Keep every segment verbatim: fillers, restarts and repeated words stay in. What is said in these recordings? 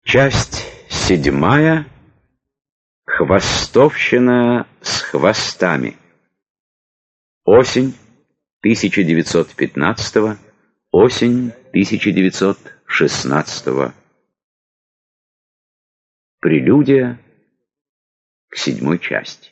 Часть седьмая. Хвостовщина с хвостами. Осень тысяча девятьсот пятнадцатого, осень тысяча девятьсот шестнадцатого. Прелюдия к седьмой части.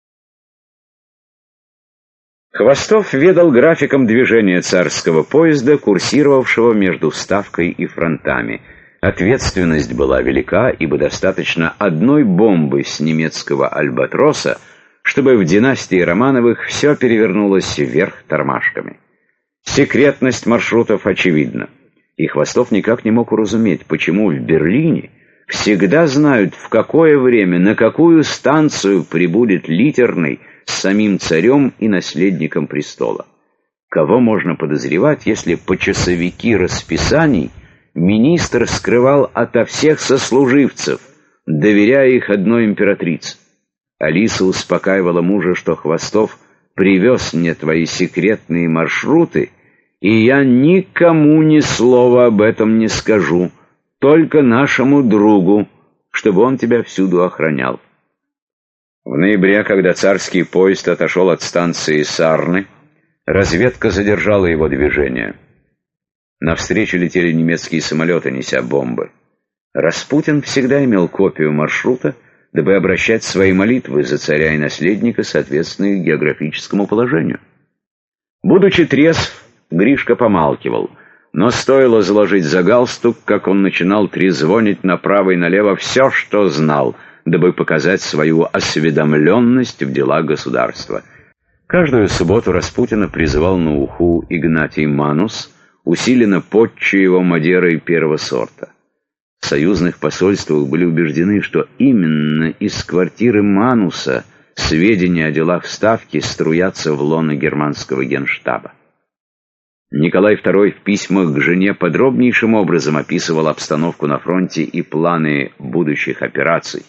Хвостов ведал графиком движения царского поезда, курсировавшего между Ставкой и фронтами. Ответственность была велика, ибо достаточно одной бомбы с немецкого «Альбатроса», чтобы в династии Романовых все перевернулось вверх тормашками. Секретность маршрутов очевидна, и Хвостов никак не мог уразуметь, почему в Берлине всегда знают, в какое время, на какую станцию прибудет литерный с самим царем и наследником престола. Кого можно подозревать, если почасовики расписаний министр скрывал ото всех сослуживцев, доверяя их одной императрице? Алиса успокаивала мужа, что Хвостов привез мне твои секретные маршруты, и я никому ни слова об этом не скажу, только нашему другу, чтобы он тебя всюду охранял. В ноябре, когда царский поезд отошел от станции Сарны, разведка задержала его движение. Навстречу летели немецкие самолеты, неся бомбы. Распутин всегда имел копию маршрута, дабы обращать свои молитвы за царя и наследника, соответственно их географическому положению. Будучи трезв, Гришка помалкивал, но стоило заложить за галстук, как он начинал трезвонить направо и налево все, что знал, дабы показать свою осведомленность в делах государства. Каждую субботу Распутина призывал на уху Игнатий Манус, усиленно потче его мадерой первого сорта. В союзных посольствах были убеждены, что именно из квартиры Мануса сведения о делах Ставки струятся в лоно германского генштаба. Николай второй в письмах к жене подробнейшим образом описывал обстановку на фронте и планы будущих операций.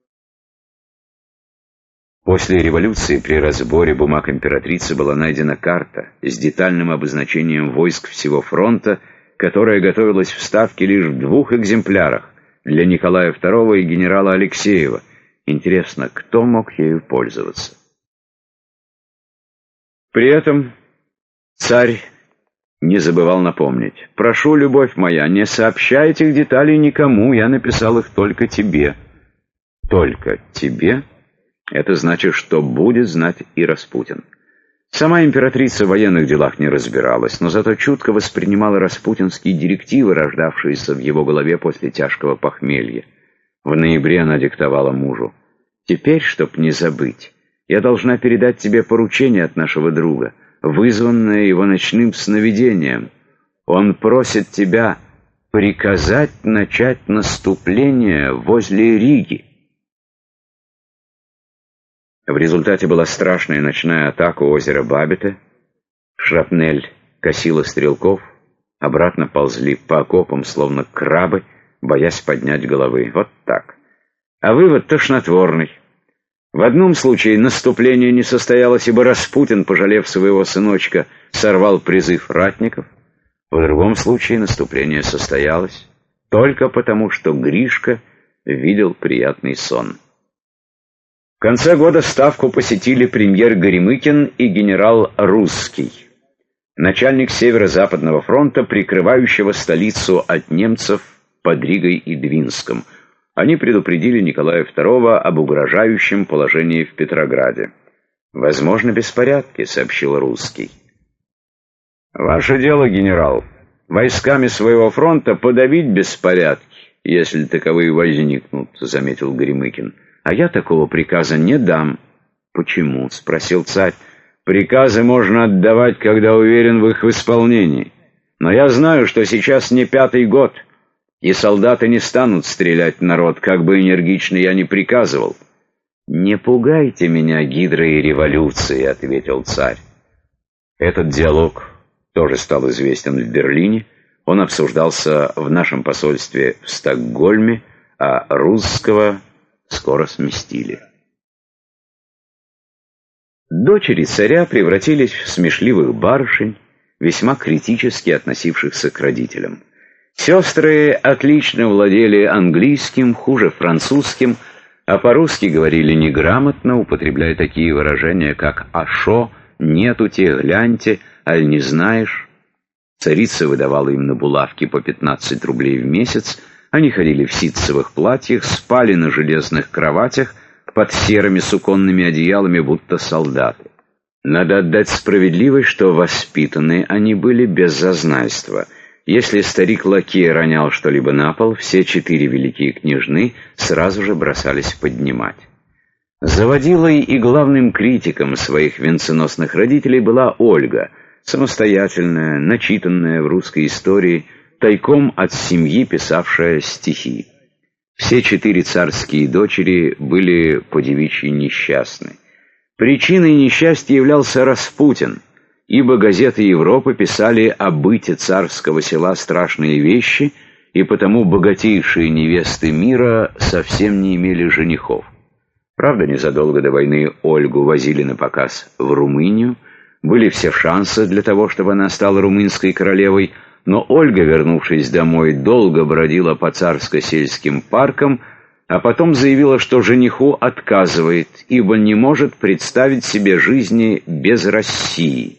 После революции при разборе бумаг императрицы была найдена карта с детальным обозначением войск всего фронта, которая готовилась в Ставке лишь в двух экземплярах для Николая второго и генерала Алексеева. Интересно, кто мог ею пользоваться? При этом царь не забывал напомнить: «Прошу, любовь моя, не сообщай этих деталей никому, я написал их только тебе». «Только тебе?» Это значит, что будет знать и Распутин. Сама императрица в военных делах не разбиралась, но зато чутко воспринимала распутинские директивы, рождавшиеся в его голове после тяжкого похмелья. В ноябре она диктовала мужу: «Теперь, чтоб не забыть, я должна передать тебе поручение от нашего друга, вызванное его ночным сновидением. Он просит тебя приказать начать наступление возле Риги». В результате была страшная ночная атака у озера Бабите. Шрапнель косила стрелков, обратно ползли по окопам, словно крабы, боясь поднять головы. Вот так. А вывод тошнотворный. В одном случае наступление не состоялось, ибо Распутин, пожалев своего сыночка, сорвал призыв ратников. В другом случае наступление состоялось только потому, что Гришка видел приятный сон. В конце года Ставку посетили премьер Горемыкин и генерал Русский, начальник Северо-Западного фронта, прикрывающего столицу от немцев под Ригой и Двинском. Они предупредили Николая второго об угрожающем положении в Петрограде. «Возможно, беспорядки», — сообщил Русский. «Ваше дело, генерал, войсками своего фронта подавить беспорядки, если таковые возникнут», — заметил Горемыкин. «А я такого приказа не дам». «Почему?» — спросил царь. «Приказы можно отдавать, когда уверен в их исполнении. Но я знаю, что сейчас не пятый год, и солдаты не станут стрелять в народ, как бы энергично я ни приказывал». «Не пугайте меня гидрой революции», — ответил царь. Этот диалог тоже стал известен в Берлине. Он обсуждался в нашем посольстве в Стокгольме, а Русского скоро сместили. Дочери царя превратились в смешливых барышень, весьма критически относившихся к родителям. Сестры отлично владели английским, хуже французским, а по-русски говорили неграмотно, употребляя такие выражения, как «ашо», «нету те», «гляньте», «аль не знаешь». Царица выдавала им на булавки по пятнадцать рублей в месяц, они ходили в ситцевых платьях, спали на железных кроватях, под серыми суконными одеялами, будто солдаты. Надо отдать справедливость, что воспитаны они были без зазнайства. Если старик-лакей ронял что-либо на пол, все четыре великие княжны сразу же бросались поднимать. Заводилой и главным критиком своих венценосных родителей была Ольга, самостоятельная, начитанная в русской истории, тайком от семьи писавшая стихи. Все четыре царские дочери были по-девичьи несчастны. Причиной несчастья являлся Распутин, ибо газеты Европы писали о быте царского села страшные вещи, и потому богатейшие невесты мира совсем не имели женихов. Правда, незадолго до войны Ольгу возили на показ в Румынию, были все шансы для того, чтобы она стала румынской королевой, но Ольга, вернувшись домой, долго бродила по царско-сельским паркам, а потом заявила, что жениху отказывает, ибо не может представить себе жизни без России.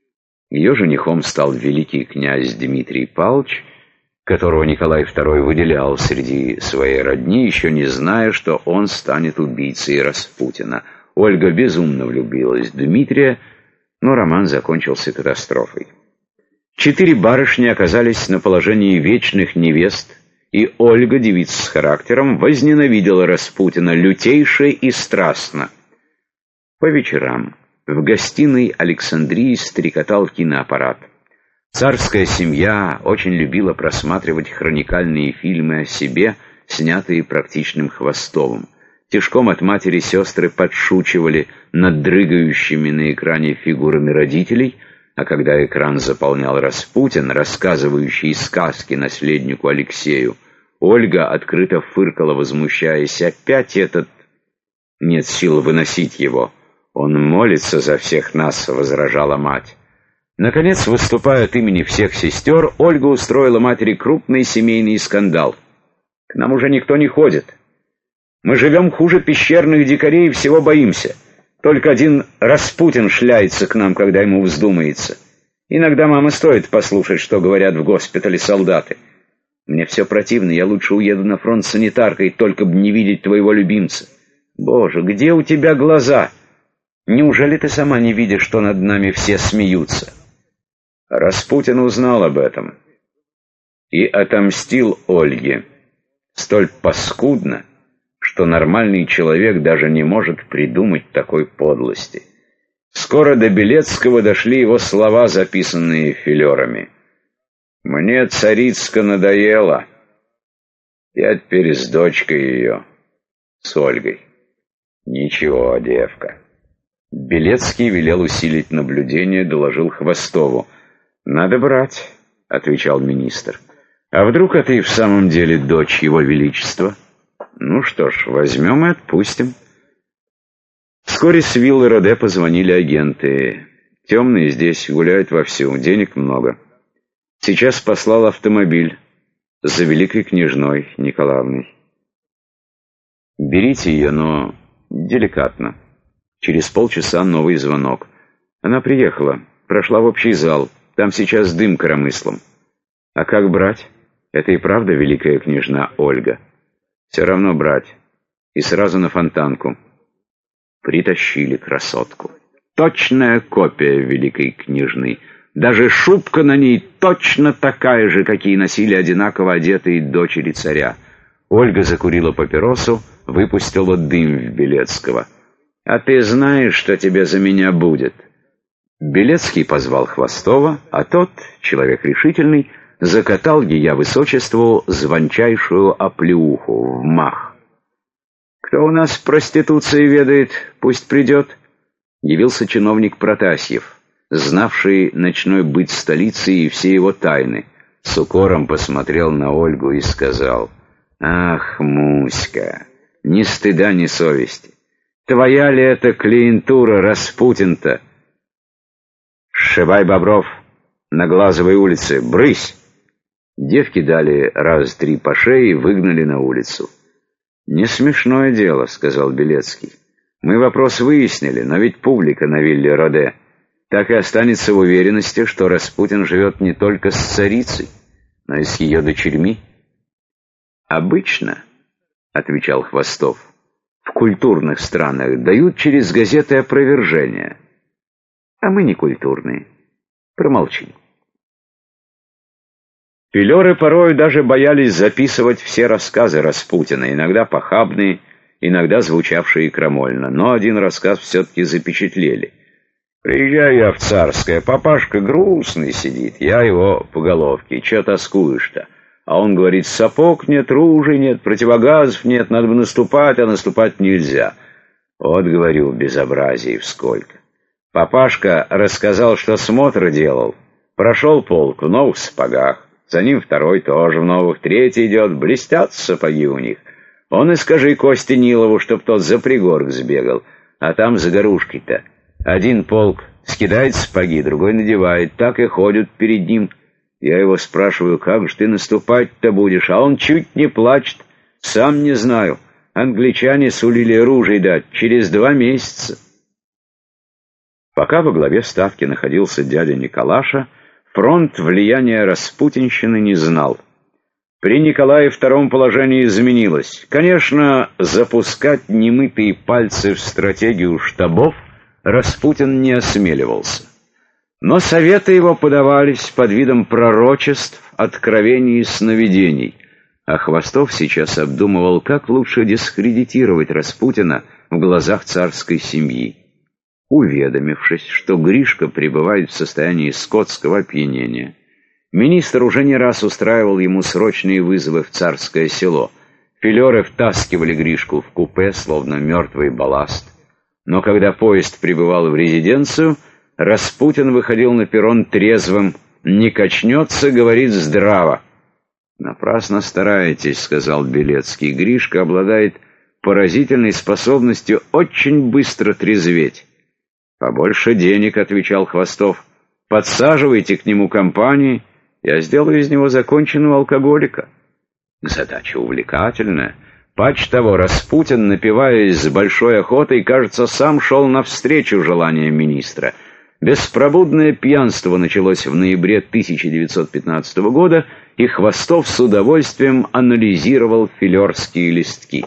Ее женихом стал великий князь Дмитрий Павлович, которого Николай второй выделял среди своей родни, еще не зная, что он станет убийцей Распутина. Ольга безумно влюбилась в Дмитрия, но роман закончился катастрофой. Четыре барышни оказались на положении вечных невест, и Ольга, девица с характером, возненавидела Распутина лютейше и страстно. По вечерам в гостиной Александрии стрекотал киноаппарат. Царская семья очень любила просматривать хроникальные фильмы о себе, снятые практичным Хвостовым. Тишком от матери сестры подшучивали над дрыгающими на экране фигурами родителей, а когда экран заполнял Распутин, рассказывающий сказки наследнику Алексею, Ольга открыто фыркала, возмущаясь: «Опять этот... нет сил выносить его. Он молится за всех нас», — возражала мать. Наконец, выступая от имени всех сестер, Ольга устроила матери крупный семейный скандал. «К нам уже никто не ходит. Мы живем хуже пещерных дикарей и всего боимся. Только один Распутин шляется к нам, когда ему вздумается. Иногда, мама, стоит послушать, что говорят в госпитале солдаты. Мне все противно, я лучше уеду на фронт санитаркой, только бы не видеть твоего любимца. Боже, где у тебя глаза? Неужели ты сама не видишь, что над нами все смеются?» Распутин узнал об этом и отомстил Ольге столь паскудно, что нормальный человек даже не может придумать такой подлости. Скоро до Белецкого дошли его слова, записанные филерами. «Мне царицка надоела. Я теперь с дочкой ее, с Ольгой. Ничего, девка». Белецкий велел усилить наблюдение, доложил Хвостову. «Надо брать», — отвечал министр. «А вдруг это и в самом деле дочь его величества? Ну что ж, возьмем и отпустим». Вскоре с виллы Роде позвонили агенты. «Темные здесь гуляют вовсю, денег много. Сейчас послал автомобиль за великой княжной Николаевной. Берите ее, но деликатно». Через полчаса новый звонок. Она приехала, прошла в общий зал. Там сейчас дым коромыслом. А как брать? Это и правда великая княжна Ольга. Все равно брать. И сразу на Фонтанку. Притащили красотку. Точная копия великой княжны. Даже шубка на ней точно такая же, какие носили одинаково одетые дочери царя. Ольга закурила папиросу, выпустила дым в Белецкого. «А ты знаешь, что тебе за меня будет?» Белецкий позвал Хвостова, а тот, человек решительный, закатал ея высочеству звончайшую оплеуху в мах. «Кто у нас проституцией ведает, пусть придет», — явился чиновник Протасьев, знавший ночной быт столицы и все его тайны. С укором посмотрел на Ольгу и сказал: «Ах, Муська, ни стыда, ни совести! Твоя ли это клиентура, Распутин-то? Сшибай бобров на Глазовой улице, брысь!» Девки дали раз три по шее и выгнали на улицу. «Не смешное дело», — сказал Белецкий. «Мы вопрос выяснили, но ведь публика на вилле Роде так и останется в уверенности, что Распутин живет не только с царицей, но и с ее дочерьми». «Обычно», — отвечал Хвостов, — «в культурных странах дают через газеты опровержения, а мы не культурные. Промолчи». Филеры порою даже боялись записывать все рассказы Распутина, иногда похабные, иногда звучавшие крамольно, но один рассказ все-таки запечатлели. «Приезжаю я в Царское, папашка грустный сидит, я его по головке, че тоскуешь-то? А он говорит, сапог нет, ружей нет, противогазов нет, надо бы наступать, а наступать нельзя». Вот, говорю, безобразие всколько. Папашка рассказал, что смотр делал. Прошел полк в новых сапогах, за ним второй тоже в новых, третий идет, блестят сапоги у них. Он и скажи Косте Нилову, чтоб тот за пригорк сбегал, а там за горушкой-то. Один полк скидает сапоги, другой надевает, так и ходят перед ним. Я его спрашиваю, как же ты наступать-то будешь, а он чуть не плачет. Сам не знаю, англичане сулили оружие дать через два месяца. Пока во главе ставки находился дядя Николаша, фронт влияния распутинщины не знал. При Николае втором положение изменилось. Конечно, запускать немытые пальцы в стратегию штабов Распутин не осмеливался. Но советы его подавались под видом пророчеств, откровений и сновидений. А Хвостов сейчас обдумывал, как лучше дискредитировать Распутина в глазах царской семьи. Уведомившись, что Гришка пребывает в состоянии скотского опьянения, министр уже не раз устраивал ему срочные вызовы в Царское Село. Филеры втаскивали Гришку в купе, словно мертвый балласт. Но когда поезд прибывал в резиденцию, Распутин выходил на перрон трезвым. «Не качнется, — говорит, — здраво». «Напрасно стараетесь, — сказал Белецкий. Гришка обладает поразительной способностью очень быстро трезветь». «Побольше денег, — отвечал Хвостов. — Подсаживайте к нему компании, я сделаю из него законченного алкоголика». Задача увлекательная. Паче того, Распутин, напиваясь с большой охотой, кажется, сам шел навстречу желаниям министра. Беспробудное пьянство началось в ноябре тысяча девятьсот пятнадцатого года, и Хвостов с удовольствием анализировал филерские листки.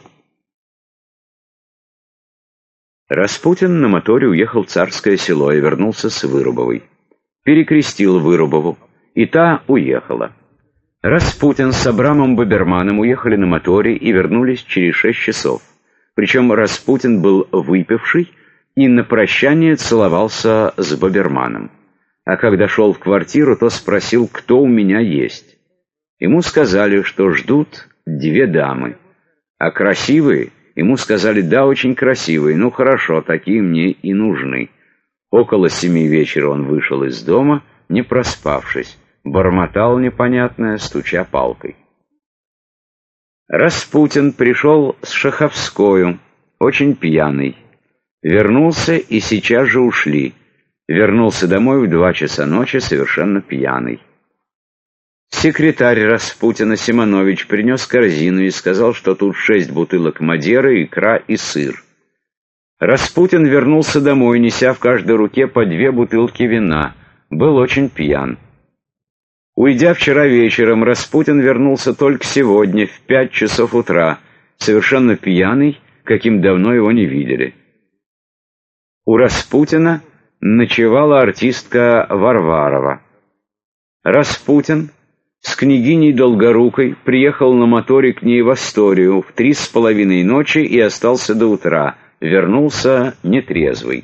Распутин на моторе уехал в Царское Село и вернулся с Вырубовой. Перекрестил Вырубову, и та уехала. Распутин с Абрамом Баберманом уехали на моторе и вернулись через шесть часов. Причем Распутин был выпивший и на прощание целовался с Баберманом. А когда шел в квартиру, то спросил, кто у меня есть. Ему сказали, что ждут две дамы, а красивые... Ему сказали, да, очень красивые, ну хорошо, такие мне и нужны. Около семи вечера он вышел из дома, не проспавшись, бормотал непонятное, стуча палкой. Распутин пришел с Шаховскою, очень пьяный. Вернулся и сейчас же ушли. Вернулся домой в два часа ночи совершенно пьяный. Секретарь Распутина Симонович принес корзину и сказал, что тут шесть бутылок мадеры, икра и сыр. Распутин вернулся домой, неся в каждой руке по две бутылки вина. Был очень пьян. Уйдя вчера вечером, Распутин вернулся только сегодня, в пять часов утра, совершенно пьяный, каким давно его не видели. У Распутина ночевала артистка Варварова. Распутин с княгиней Долгорукой приехал на моторе к ней в Асторию в три с половиной ночи и остался до утра. Вернулся нетрезвый.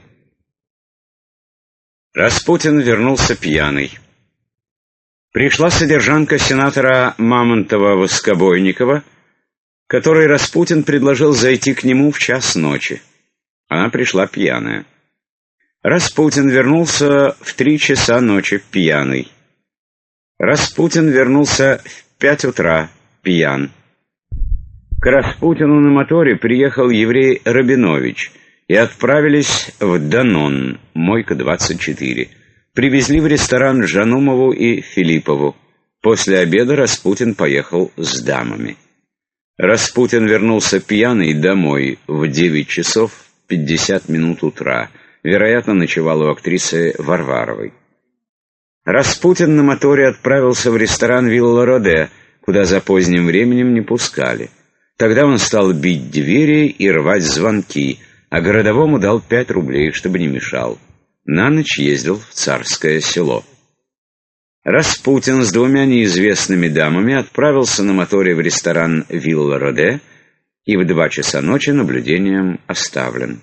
Распутин вернулся пьяный. Пришла содержанка сенатора Мамонтова-Воскобойникова, которой Распутин предложил зайти к нему в час ночи. Она пришла пьяная. Распутин вернулся в три часа ночи пьяный. Распутин вернулся в пять утра, пьян. К Распутину на моторе приехал еврей Рабинович и отправились в Данон, Мойка двадцать четыре. Привезли в ресторан Жанумову и Филиппову. После обеда Распутин поехал с дамами. Распутин вернулся пьяный домой в девять часов пятьдесят минут утра. Вероятно, ночевал у актрисы Варваровой. Распутин на моторе отправился в ресторан «Вилла Роде», куда за поздним временем не пускали. Тогда он стал бить двери и рвать звонки, а городовому дал пять рублей, чтобы не мешал. На ночь ездил в Царское Село. Распутин с двумя неизвестными дамами отправился на моторе в ресторан «Вилла Роде» и в два часа ночи наблюдением оставлен.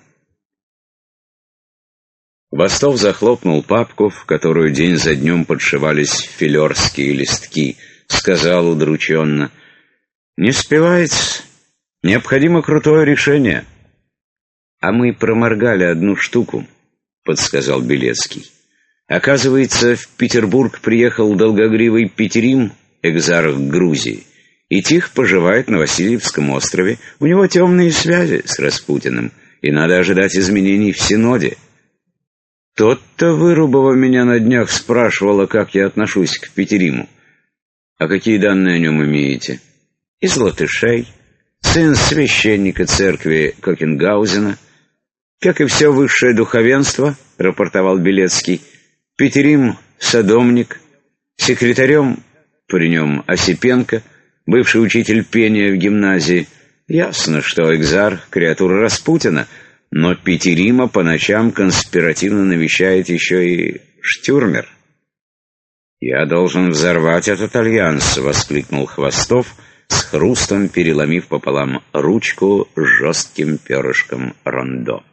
Хвостов захлопнул папку, в которую день за днем подшивались филерские листки, сказал удрученно: «Не спевается. Необходимо крутое решение». «А мы проморгали одну штуку», — подсказал Белецкий. «Оказывается, в Петербург приехал долгогривый Петерим, экзарх Грузии, и тихо поживает на Васильевском острове. У него темные связи с Распутиным, и надо ожидать изменений в Синоде. Тот-то Вырубова меня на днях спрашивала, как я отношусь к Петериму. А какие данные о нем имеете?» «Из латышей, сын священника церкви Кокенгаузена». «Как и все высшее духовенство», — рапортовал Белецкий, — «Петерим — садомник, секретарем при нем Осипенко, бывший учитель пения в гимназии. Ясно, что экзарх — креатура Распутина, но Петерима по ночам конспиративно навещает еще и Штюрмер». «Я должен взорвать этот альянс», — воскликнул Хвостов, с хрустом переломив пополам ручку с жестким перышком рондо.